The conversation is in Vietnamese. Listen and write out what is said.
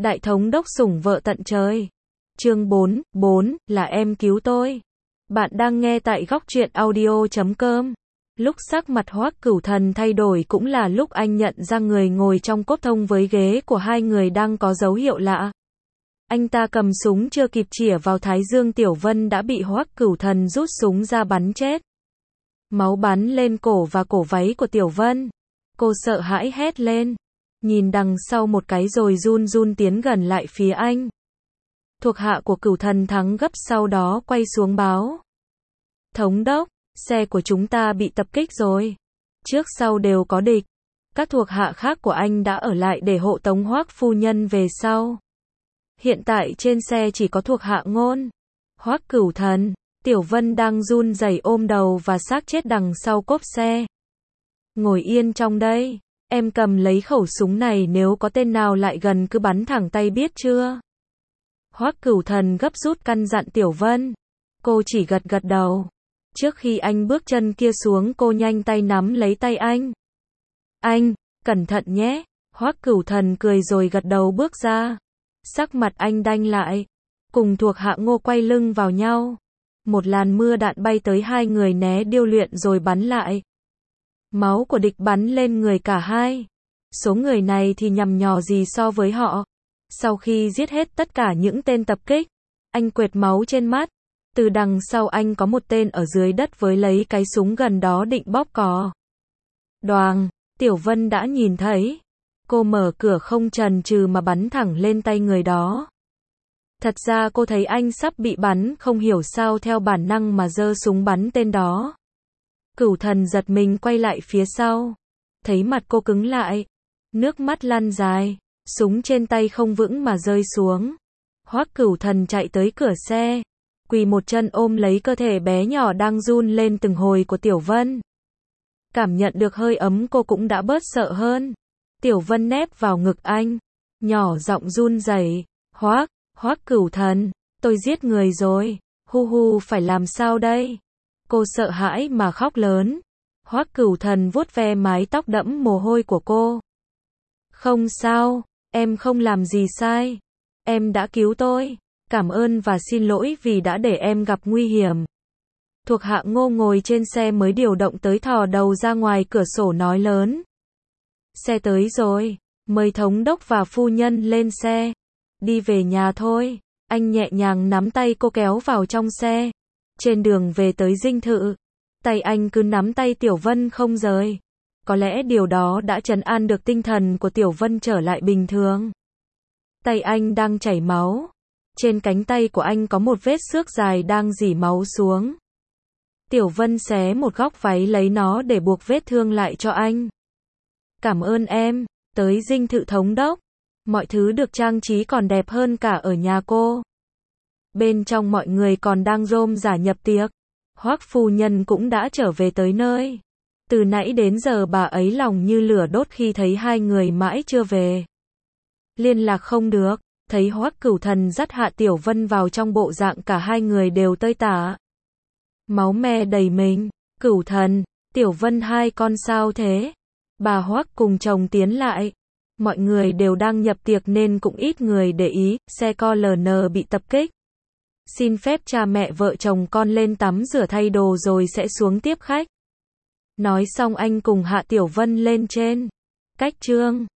Đại thống đốc sủng vợ tận trời. Chương 4 là em cứu tôi. Bạn đang nghe tại góc truyện audio.com. Lúc sắc mặt Hoắc Cửu Thần thay đổi cũng là lúc anh nhận ra người ngồi trong cốt thông với ghế của hai người đang có dấu hiệu lạ. Anh ta cầm súng chưa kịp chĩa vào thái dương Tiểu Vân đã bị Hoắc Cửu Thần rút súng ra bắn chết. Máu bắn lên cổ và cổ váy của Tiểu Vân. Cô sợ hãi hét lên. Nhìn đằng sau một cái rồi run run tiến gần lại phía anh. Thuộc hạ của Cửu Thần thắng gấp sau đó quay xuống báo. Thống đốc, xe của chúng ta bị tập kích rồi. Trước sau đều có địch. Các thuộc hạ khác của anh đã ở lại để hộ tống Hoắc phu nhân về sau. Hiện tại trên xe chỉ có thuộc hạ Ngôn, Hoắc Cửu Thần. Tiểu Vân đang run rẩy ôm đầu và xác chết đằng sau cốp xe. Ngồi yên trong đây, em cầm lấy khẩu súng này, nếu có tên nào lại gần cứ bắn thẳng tay biết chưa? Hoắc Cửu Thần gấp rút căn dặn Tiểu Vân. Cô chỉ gật gật đầu. Trước khi anh bước chân kia xuống, cô nhanh tay nắm lấy tay anh. Anh, cẩn thận nhé. Hoắc Cửu Thần cười rồi gật đầu bước ra. Sắc mặt anh đanh lại. Cùng thuộc hạ Ngô quay lưng vào nhau. Một làn mưa đạn bay tới, hai người né điêu luyện rồi bắn lại. Máu của địch bắn lên người cả hai. Số người này thì nhằm nhò gì so với họ. Sau khi giết hết tất cả những tên tập kích, anh quệt máu trên mắt. Từ đằng sau anh có một tên ở dưới đất với lấy cái súng gần đó định bóp cò. Đoàng, Tiểu Vân đã nhìn thấy. Cô mở cửa không chần chừ mà bắn thẳng lên tay người đó. Thật ra cô thấy anh sắp bị bắn, không hiểu sao theo bản năng mà giơ súng bắn tên đó. Cửu Thần giật mình quay lại phía sau. Thấy mặt cô cứng lại. Nước mắt lăn dài. Súng trên tay không vững mà rơi xuống. Hoắc Cửu Thần chạy tới cửa xe. Quỳ một chân ôm lấy cơ thể bé nhỏ đang run lên từng hồi của Tiểu Vân. Cảm nhận được hơi ấm cô cũng đã bớt sợ hơn. Tiểu Vân nép vào ngực anh. Nhỏ giọng run rẩy. Hoắc Cửu Thần, tôi giết người rồi. Hu hu, phải làm sao đây? Cô sợ hãi mà khóc lớn. Hoắc Cửu Thần vuốt ve mái tóc đẫm mồ hôi của cô. Không sao, em không làm gì sai. Em đã cứu tôi. Cảm ơn và xin lỗi vì đã để em gặp nguy hiểm. Thuộc hạ Ngô ngồi trên xe mới điều động tới thò đầu ra ngoài cửa sổ nói lớn. Xe tới rồi, mời thống đốc và phu nhân lên xe. Đi về nhà thôi. Anh nhẹ nhàng nắm tay cô kéo vào trong xe. Trên đường về tới dinh thự, tay anh cứ nắm tay Tiểu Vân không rời. Có lẽ điều đó đã trấn an được tinh thần của Tiểu Vân trở lại bình thường. Tay anh đang chảy máu. Trên cánh tay của anh có một vết xước dài đang rỉ máu xuống. Tiểu Vân xé một góc váy lấy nó để buộc vết thương lại cho anh. Cảm ơn em. Tới dinh thự thống đốc, mọi thứ được trang trí còn đẹp hơn cả ở nhà cô. Bên trong mọi người còn đang rôm rả nhập tiệc. Hoắc phu nhân cũng đã trở về tới nơi. Từ nãy đến giờ bà ấy lòng như lửa đốt khi thấy hai người mãi chưa về. Liên lạc không được. Thấy Hoắc Cửu Thần dắt Hạ Tiểu Vân vào trong bộ dạng cả hai người đều tơi tả. Máu me đầy mình. Cửu Thần, Tiểu Vân hai con sao thế? Bà Hoắc cùng chồng tiến lại. Mọi người đều đang nhập tiệc nên cũng ít người để ý. Xe CLN bị tập kích. Xin phép cha mẹ vợ chồng con lên tắm rửa thay đồ rồi sẽ xuống tiếp khách. Nói xong anh cùng Hạ Tiểu Vân lên trên. Cách Trương.